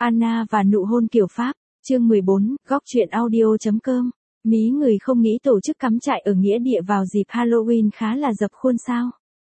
Anna và nụ hôn kiểu Pháp, chương 14, góc truyện audio.com. Mí người không nghĩ tổ chức cắm trại ở nghĩa địa vào dịp Halloween khá là dập khuôn sao.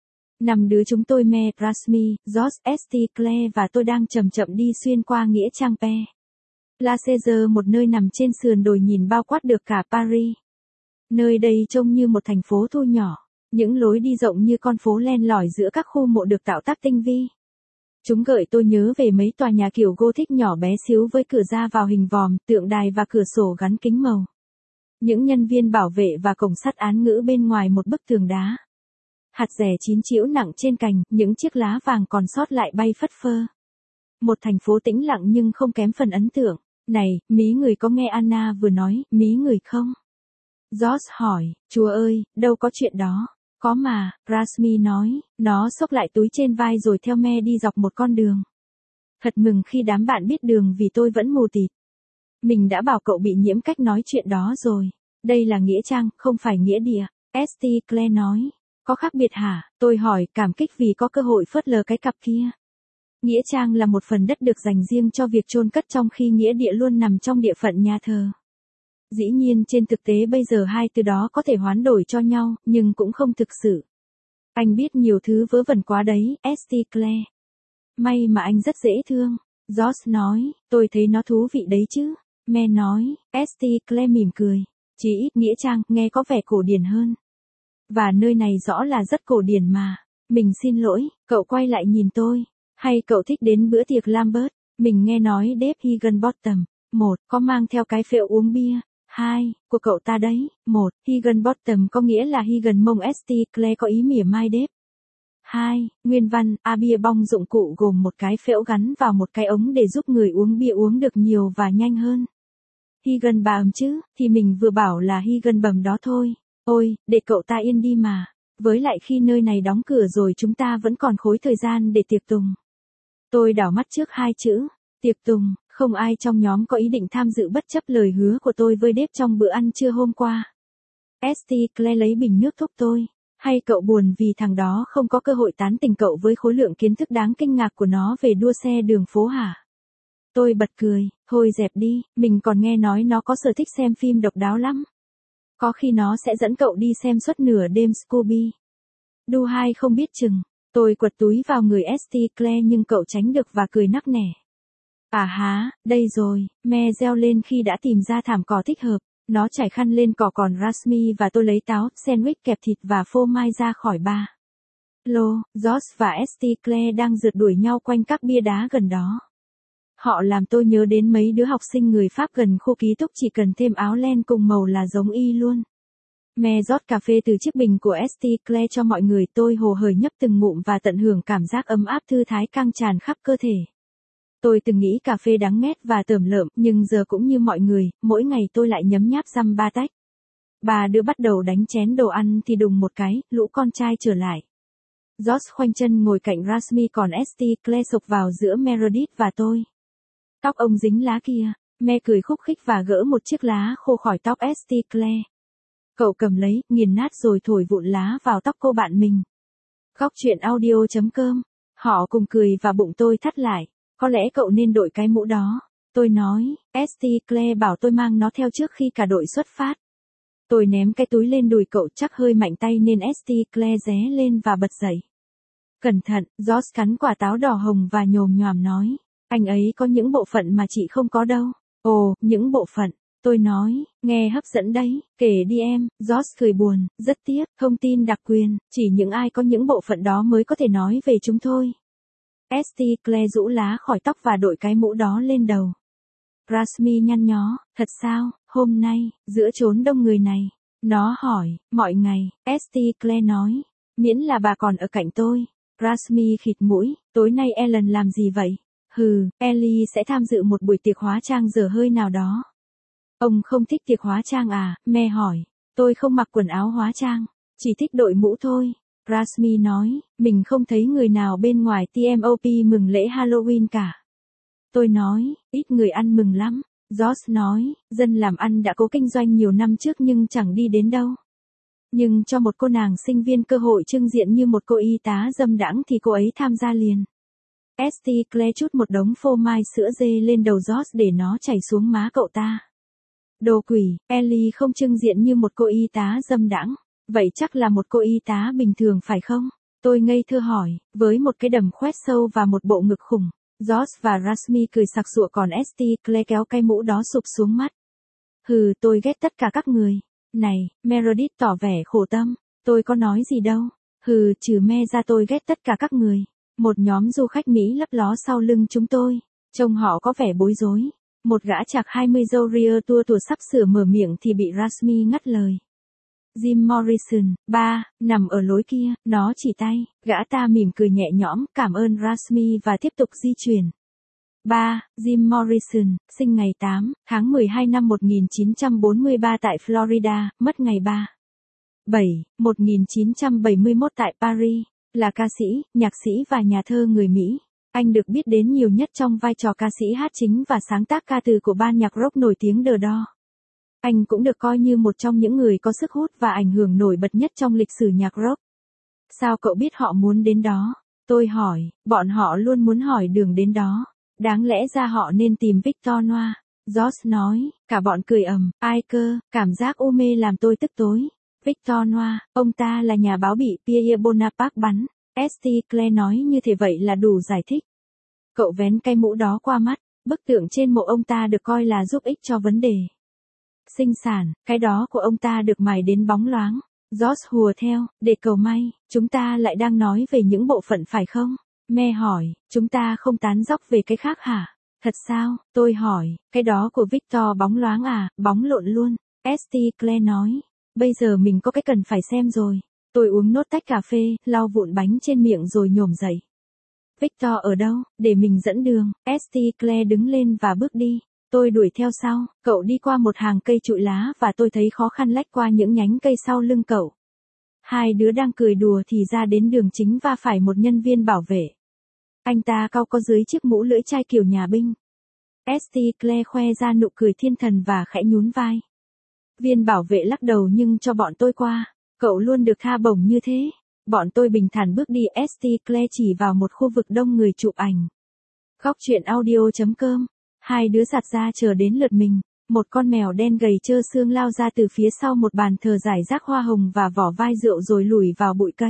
5 đứa chúng tôi Me, Rasmi, George, St. Clair và tôi đang chậm chậm đi xuyên qua nghĩa trang Pe La Cèze, một nơi nằm trên sườn đồi nhìn bao quát được cả Paris. Nơi đây trông như một thành phố thu nhỏ, những lối đi rộng như con phố len lỏi giữa các khu mộ được tạo tác tinh vi. Chúng gợi tôi nhớ về mấy tòa nhà kiểu Gothic nhỏ bé xíu với cửa ra vào hình vòm, tượng đài và cửa sổ gắn kính màu. Những nhân viên bảo vệ và cổng sắt án ngữ bên ngoài một bức tường đá. Hạt dẻ chín chĩu nặng trên cành, những chiếc lá vàng còn sót lại bay phất phơ. Một thành phố tĩnh lặng nhưng không kém phần ấn tượng. Này, mí người có nghe Anna vừa nói, mí người không? George hỏi, chúa ơi, đâu có chuyện đó. Có mà, Rasmi nói, nó xốc lại túi trên vai rồi theo Me đi dọc một con đường. Thật mừng khi đám bạn biết đường vì tôi vẫn mù tịt. Mình đã bảo cậu bị nhiễm cách nói chuyện đó rồi. Đây là nghĩa trang, không phải nghĩa địa. St. Clair nói. Có khác biệt hả? Tôi hỏi, cảm kích vì có cơ hội phớt lờ cái cặp kia. Nghĩa trang là một phần đất được dành riêng cho việc chôn cất trong khi nghĩa địa luôn nằm trong địa phận nhà thờ. Dĩ nhiên trên thực tế bây giờ hai từ đó có thể hoán đổi cho nhau, nhưng cũng không thực sự. Anh biết nhiều thứ vớ vẩn quá đấy, St. Clair. May mà anh rất dễ thương. George nói, tôi thấy nó thú vị đấy chứ. Me nói, St. Clair mỉm cười. Chỉ ít nghĩa trang, nghe có vẻ cổ điển hơn. Và nơi này rõ là rất cổ điển mà. Mình xin lỗi, cậu quay lại nhìn tôi. Hay cậu thích đến bữa tiệc Lambert? Mình nghe nói Dave Higginbottom. 1. Có mang theo cái phễu uống bia. 2. Của cậu ta đấy. 1. Higginbottom có nghĩa là Higgin mông, St. Clair có ý mỉa mai Dave. 2. Nguyên văn, bia bong dụng cụ gồm một cái phễu gắn vào một cái ống để giúp người uống bia uống được nhiều và nhanh hơn. Higginbottom chứ, thì mình vừa bảo là Higginbottom đó thôi. Ôi, để cậu ta yên đi mà. Với lại khi nơi này đóng cửa rồi chúng ta vẫn còn khối thời gian để tiệc tùng. Tôi đảo mắt trước hai chữ, tiệc tùng, không ai trong nhóm có ý định tham dự bất chấp lời hứa của tôi với Dave trong bữa ăn trưa hôm qua. St. Clair lấy bình nước thúc tôi. Hay cậu buồn vì thằng đó không có cơ hội tán tỉnh cậu với khối lượng kiến thức đáng kinh ngạc của nó về đua xe đường phố hả? Tôi bật cười, thôi dẹp đi, mình còn nghe nói nó có sở thích xem phim độc đáo lắm. Có khi nó sẽ dẫn cậu đi xem suốt nửa đêm Scooby Doo hay không biết chừng. Tôi quật túi vào người St. Clair nhưng cậu tránh được và cười nắc nẻ. À há, đây rồi, Me reo lên khi đã tìm ra thảm cỏ thích hợp. Nó trải khăn lên cỏ còn Rasmi và tôi lấy táo, sandwich kẹp thịt và phô mai ra khỏi ba lô. George và St. Clair đang rượt đuổi nhau quanh các bia đá gần đó. Họ làm tôi nhớ đến mấy đứa học sinh người Pháp gần khu ký túc chỉ cần thêm áo len cùng màu là giống y luôn. Me rót cà phê từ chiếc bình của St. Clair cho mọi người, tôi hồ hởi nhấp từng ngụm và tận hưởng cảm giác ấm áp thư thái căng tràn khắp cơ thể. Tôi từng nghĩ cà phê đắng nghét và tởm lợm, nhưng giờ cũng như mọi người, mỗi ngày tôi lại nhấm nháp dăm ba tách. Ba đứa bắt đầu đánh chén đồ ăn thì đùng một cái, lũ con trai trở lại. George khoanh chân ngồi cạnh Rasmi còn St. Clair sộc vào giữa Meredith và tôi. Tóc ông dính lá kia, Me cười khúc khích và gỡ một chiếc lá khô khỏi tóc St. Clair. Cậu cầm lấy, nghiền nát rồi thổi vụn lá vào tóc cô bạn mình. Góc truyện audio.com. Họ cùng cười và bụng tôi thắt lại. Có lẽ cậu nên đội cái mũ đó. Tôi nói, St. Clair bảo tôi mang nó theo trước khi cả đội xuất phát. Tôi ném cái túi lên đùi cậu, chắc hơi mạnh tay nên St. Clair ré lên và bật dậy. Cẩn thận, George cắn quả táo đỏ hồng và nhồm nhoàm nói. Anh ấy có những bộ phận mà chị không có đâu. Ồ, những bộ phận. Tôi nói, nghe hấp dẫn đấy, kể đi em. George cười buồn, rất tiếc, thông tin đặc quyền, chỉ những ai có những bộ phận đó mới có thể nói về chúng thôi. St. Clair rũ lá khỏi tóc và đội cái mũ đó lên đầu. Rasmi nhăn nhó, thật sao, hôm nay, giữa chốn đông người này. Nó hỏi, mọi ngày, St. Clair nói, miễn là bà còn ở cạnh tôi. Rasmi khịt mũi, tối nay Ellen làm gì vậy? Hừ, Ellie sẽ tham dự một buổi tiệc hóa trang dở hơi nào đó. Ông không thích tiệc hóa trang à? Me hỏi. Tôi không mặc quần áo hóa trang, chỉ thích đội mũ thôi. Rasmi nói, mình không thấy người nào bên ngoài TMOP mừng lễ Halloween cả. Tôi nói, ít người ăn mừng lắm. George nói, dân làm ăn đã cố kinh doanh nhiều năm trước nhưng chẳng đi đến đâu. Nhưng cho một cô nàng sinh viên cơ hội trưng diện như một cô y tá dâm đãng thì cô ấy tham gia liền. St. Clair chút một đống phô mai sữa dê lên đầu George để nó chảy xuống má cậu ta. Đồ quỷ, Ellie không trưng diện như một cô y tá dâm đãng. Vậy chắc là một cô y tá bình thường phải không? Tôi ngây thơ hỏi, với một cái đầm khoét sâu và một bộ ngực khủng. George và Rasmi cười sặc sụa còn St. Clair kéo cái mũ đó sụp xuống mắt. Hừ, tôi ghét tất cả các người. Này, Meredith tỏ vẻ khổ tâm. Tôi có nói gì đâu. Hừ, trừ me ra tôi ghét tất cả các người. Một nhóm du khách Mỹ lấp ló sau lưng chúng tôi. Trông họ có vẻ bối rối. Một gã chạc 20 dâu ria tua tủa sắp sửa mở miệng thì bị Rasmi ngắt lời. Jim Morrison, ba, nằm ở lối kia, nó chỉ tay, gã ta mỉm cười nhẹ nhõm, cảm ơn Rasmi và tiếp tục di chuyển. 3. Jim Morrison, sinh ngày 8 tháng 12 năm 1943 tại Florida, mất ngày 3. 7. 1971 tại Paris, là ca sĩ, nhạc sĩ và nhà thơ người Mỹ. Anh được biết đến nhiều nhất trong vai trò ca sĩ hát chính và sáng tác ca từ của ban nhạc rock nổi tiếng The Doors. Anh cũng được coi như một trong những người có sức hút và ảnh hưởng nổi bật nhất trong lịch sử nhạc rock. Sao cậu biết họ muốn đến đó? Tôi hỏi, bọn họ luôn muốn hỏi đường đến đó. Đáng lẽ ra họ nên tìm Victor Noir. George nói, cả bọn cười ầm, ai cơ, cảm giác u mê làm tôi tức tối. Victor Noir, ông ta là nhà báo bị Pierre Bonaparte bắn. St. Clair nói như thế vậy là đủ giải thích. Cậu vén cái mũ đó qua mắt, bức tượng trên mộ ông ta được coi là giúp ích cho vấn đề sinh sản, cái đó của ông ta được mài đến bóng loáng. George hùa theo, để cầu may, chúng ta lại đang nói về những bộ phận phải không? Me hỏi, chúng ta không tán dóc về cái khác hả? Thật sao? Tôi hỏi, cái đó của Victor bóng loáng à, bóng lộn luôn. St. Clair nói, bây giờ mình có cái cần phải xem rồi. Tôi uống nốt tách cà phê, lau vụn bánh trên miệng rồi nhổm dậy. Victor ở đâu, để mình dẫn đường. St. Clair đứng lên và bước đi. Tôi đuổi theo sau, cậu đi qua một hàng cây trụi lá và tôi thấy khó khăn lách qua những nhánh cây sau lưng cậu. Hai đứa đang cười đùa thì ra đến đường chính va phải một nhân viên bảo vệ. Anh ta cau có dưới chiếc mũ lưỡi chai kiểu nhà binh. St. Clair khoe ra nụ cười thiên thần và khẽ nhún vai. Viên bảo vệ lắc đầu nhưng cho bọn tôi qua. Cậu luôn được tha bổng như thế. Bọn tôi bình thản bước đi. St. Clair chỉ vào một khu vực đông người chụp ảnh. Góc truyện audio.com. Hai đứa giặt ra chờ đến lượt mình. Một con mèo đen gầy trơ xương lao ra từ phía sau một bàn thờ rải rác hoa hồng và vỏ vai rượu rồi lủi vào bụi cây.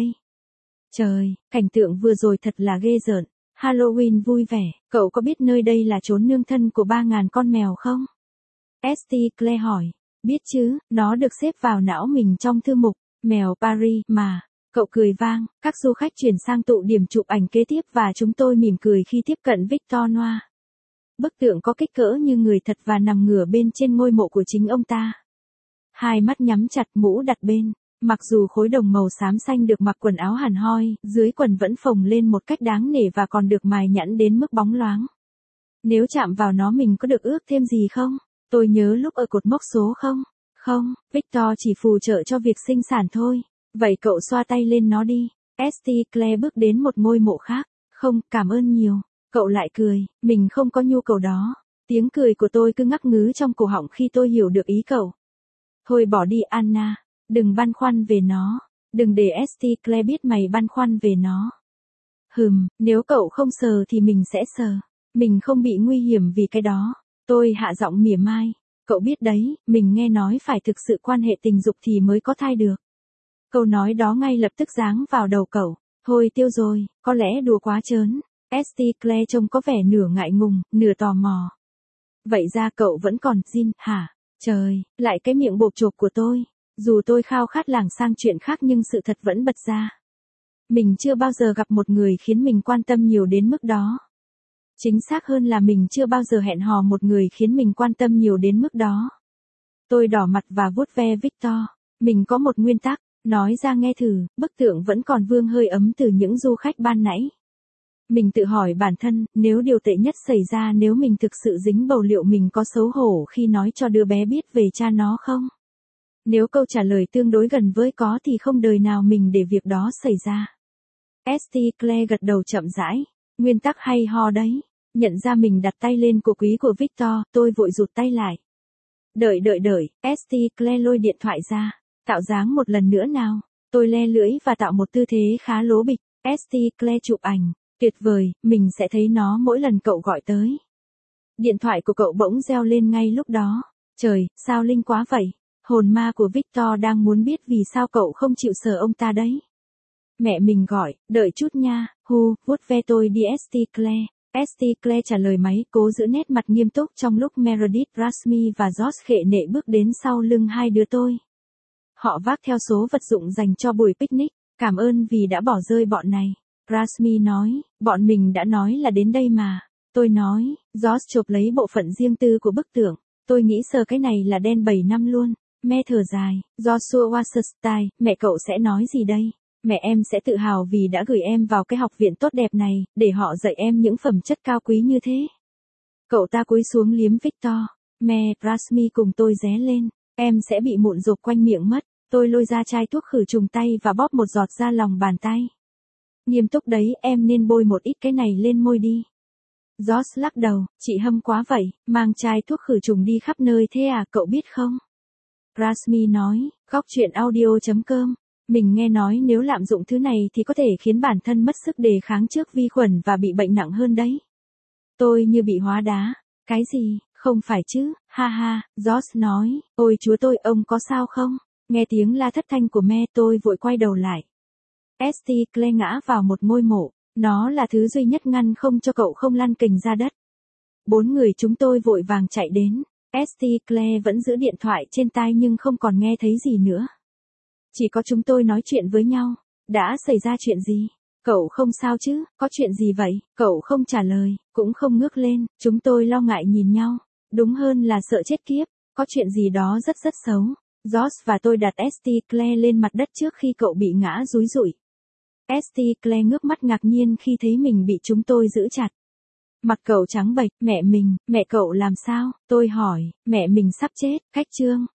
Trời, cảnh tượng vừa rồi thật là ghê rợn. Halloween vui vẻ, cậu có biết nơi đây là chốn nương thân của 3.000 con mèo không? St. Clair hỏi. Biết chứ, nó được xếp vào não mình trong thư mục, mèo Paris mà. Cậu cười vang, các du khách chuyển sang tụ điểm chụp ảnh kế tiếp và chúng tôi mỉm cười khi tiếp cận Victor Noir. Bức tượng có kích cỡ như người thật và nằm ngửa bên trên ngôi mộ của chính ông ta. Hai mắt nhắm chặt, mũ đặt bên. Mặc dù khối đồng màu xám xanh được mặc quần áo hẳn hoi, dưới quần vẫn phồng lên một cách đáng nể và còn được mài nhẵn đến mức bóng loáng. Nếu chạm vào nó mình có được ước thêm gì không? Tôi nhớ lúc ở cột mốc số không? Không, Victor chỉ phù trợ cho việc sinh sản thôi. Vậy cậu xoa tay lên nó đi. St. Clair bước đến một ngôi mộ khác. Không, cảm ơn nhiều. Cậu lại cười, mình không có nhu cầu đó. Tiếng cười của tôi cứ ngắc ngứ trong cổ họng khi tôi hiểu được ý cậu. Thôi bỏ đi Anna, đừng băn khoăn về nó. Đừng để St. Clair biết mày băn khoăn về nó. Nếu cậu không sờ thì mình sẽ sờ. Mình không bị nguy hiểm vì cái đó. Tôi hạ giọng mỉa mai. Cậu biết đấy, mình nghe nói phải thực sự quan hệ tình dục thì mới có thai được. Câu nói đó ngay lập tức giáng vào đầu cậu. Thôi tiêu rồi, có lẽ đùa quá trớn. St. Clair trông có vẻ nửa ngại ngùng, nửa tò mò. Vậy ra cậu vẫn còn Jin, hả? Trời, lại cái miệng bộp chộp của tôi. Dù tôi khao khát lảng sang chuyện khác nhưng sự thật vẫn bật ra. Mình chưa bao giờ gặp một người khiến mình quan tâm nhiều đến mức đó. Chính xác hơn là mình chưa bao giờ hẹn hò một người khiến mình quan tâm nhiều đến mức đó. Tôi đỏ mặt và vuốt ve Victor. Mình có một nguyên tắc, nói ra nghe thử, bức tượng vẫn còn vương hơi ấm từ những du khách ban nãy. Mình tự hỏi bản thân, nếu điều tệ nhất xảy ra nếu mình thực sự dính bầu liệu mình có xấu hổ khi nói cho đứa bé biết về cha nó không? Nếu câu trả lời tương đối gần với có thì không đời nào mình để việc đó xảy ra. St. Clair gật đầu chậm rãi. Nguyên tắc hay ho đấy. Nhận ra mình đặt tay lên cổ quý của Victor, tôi vội rụt tay lại. Đợi. St. Clair lôi điện thoại ra. Tạo dáng một lần nữa nào. Tôi le lưỡi và tạo một tư thế khá lố bịch. St. Clair chụp ảnh. Tuyệt vời, mình sẽ thấy nó mỗi lần cậu gọi tới. Điện thoại của cậu bỗng reo lên ngay lúc đó. Trời, sao linh quá vậy? Hồn ma của Victor đang muốn biết vì sao cậu không chịu sờ ông ta đấy. Mẹ mình gọi, đợi chút nha, vuốt ve tôi đi St. Clair. St. Clair trả lời máy, cố giữ nét mặt nghiêm túc trong lúc Meredith, Rasmi và George khệ nệ bước đến sau lưng hai đứa tôi. Họ vác theo số vật dụng dành cho buổi picnic, cảm ơn vì đã bỏ rơi bọn này. Rasmi nói, bọn mình đã nói là đến đây mà. Tôi nói, George chộp lấy bộ phận riêng tư của bức tượng. Tôi nghĩ sờ cái này là đen 7 năm luôn. Me thở dài, Joshua Wasserstein, mẹ cậu sẽ nói gì đây? Mẹ em sẽ tự hào vì đã gửi em vào cái học viện tốt đẹp này, để họ dạy em những phẩm chất cao quý như thế. Cậu ta cúi xuống liếm Victor. Me, Rasmi cùng tôi ré lên. Em sẽ bị mụn rộp quanh miệng mất. Tôi lôi ra chai thuốc khử trùng tay và bóp một giọt ra lòng bàn tay. Nghiêm túc đấy, em nên bôi một ít cái này lên môi đi. George lắc đầu, chị hâm quá vậy, mang chai thuốc khử trùng đi khắp nơi thế à, cậu biết không? Rasmi nói, góc chuyện audio.com. Mình nghe nói nếu lạm dụng thứ này thì có thể khiến bản thân mất sức đề kháng trước vi khuẩn và bị bệnh nặng hơn đấy. Tôi như bị hóa đá. Cái gì, không phải chứ, ha ha, George nói, ôi chúa tôi, ông có sao không? Nghe tiếng la thất thanh của Me, tôi vội quay đầu lại. St. Clair ngã vào một ngôi mộ, nó là thứ duy nhất ngăn không cho cậu không lăn kình ra đất. 4 người chúng tôi vội vàng chạy đến. St. Clair vẫn giữ điện thoại trên tai nhưng không còn nghe thấy gì nữa. Chỉ có chúng tôi nói chuyện với nhau. Đã xảy ra chuyện gì? Cậu không sao chứ, có chuyện gì vậy? Cậu không trả lời, cũng không ngước lên. Chúng tôi lo ngại nhìn nhau. Đúng hơn là sợ chết kiếp. Có chuyện gì đó rất rất xấu. George và tôi đặt St. Clair lên mặt đất trước khi cậu bị ngã dúi rụi. St. Clair ngước mắt ngạc nhiên khi thấy mình bị chúng tôi giữ chặt. Mặt cậu trắng bệch, mẹ cậu làm sao? Tôi hỏi, mẹ mình sắp chết, cách chương.